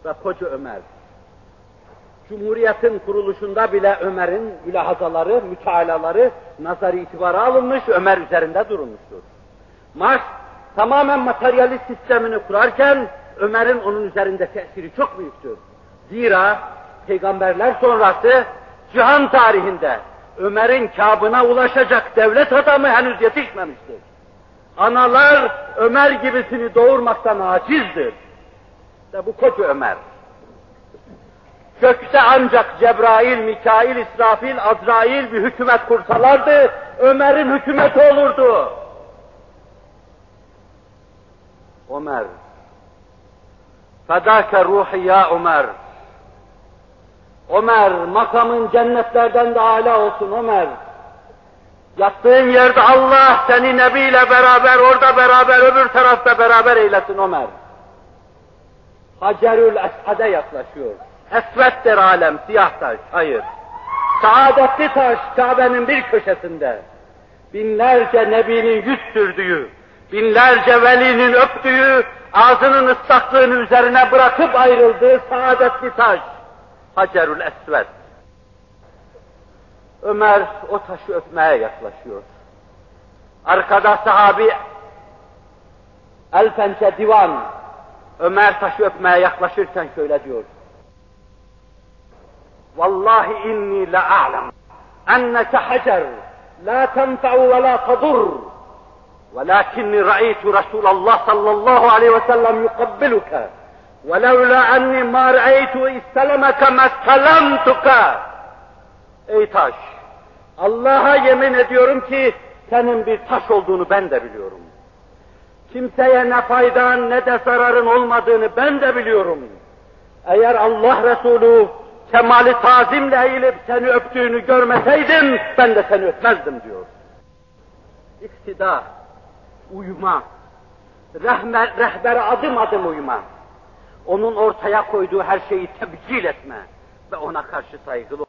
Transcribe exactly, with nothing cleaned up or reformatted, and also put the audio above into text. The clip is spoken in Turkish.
ve koca Ömer. Cumhuriyetin kuruluşunda bile Ömer'in mülahazaları, mütealaları nazarı itibara alınmış, Ömer üzerinde durulmuştur. Marx tamamen materyalist sistemini kurarken Ömer'in onun üzerinde tesiri çok büyüktür. Zira peygamberler sonrası cihan tarihinde Ömer'in kâbına ulaşacak devlet adamı henüz yetişmemiştir. Analar Ömer gibisini doğurmaktan acizdir. İşte bu koca Ömer. Gökte ancak Cebrail, Mikail, İsrafil, Azrail bir hükümet kursalardı, Ömer'in hükümeti olurdu. Ömer. Fedâke ruhi ya Ömer. Ömer, makamın cennetlerden de âlâ olsun Ömer. Yattığın yerde Allah seni Nebi ile beraber, orada beraber, öbür tarafta beraber eylesin Ömer. Hacerül Es'ad'e yaklaşıyor. Esveddir alem, siyah taş, hayır. Saadetli taş, Kabe'nin bir köşesinde. Binlerce Nebi'nin yüz sürdüğü, binlerce velinin öptüğü, ağzının ıslaklığını üzerine bırakıp ayrıldığı saadetli taş. Hacerül Esved. Ömer o taşı öpmeye yaklaşıyor. Arkada sahabi El-Pençe Divan, Ömer taşı öpmeye yaklaşırken şöyle diyor. Vallahi inni la a'lem enneke hacer la tenfa'u ve la tadur velakinni ra'aytu Resulallah sallallahu aleyhi ve sellem yukabbiluke ve levla enni ma ra'aytu istelemeke meskelemtuke. Ey taş! Allah'a yemin ediyorum ki senin bir taş olduğunu ben de biliyorum. Kimseye ne faydan ne de zararın olmadığını ben de biliyorum. Eğer Allah Resulü kemali tazimle eğilip seni öptüğünü görmeseydim ben de seni öpmezdim diyor. İktida, uyuma, rehber, rehbere adım adım uyuma. Onun ortaya koyduğu her şeyi tebcil etme ve ona karşı saygılı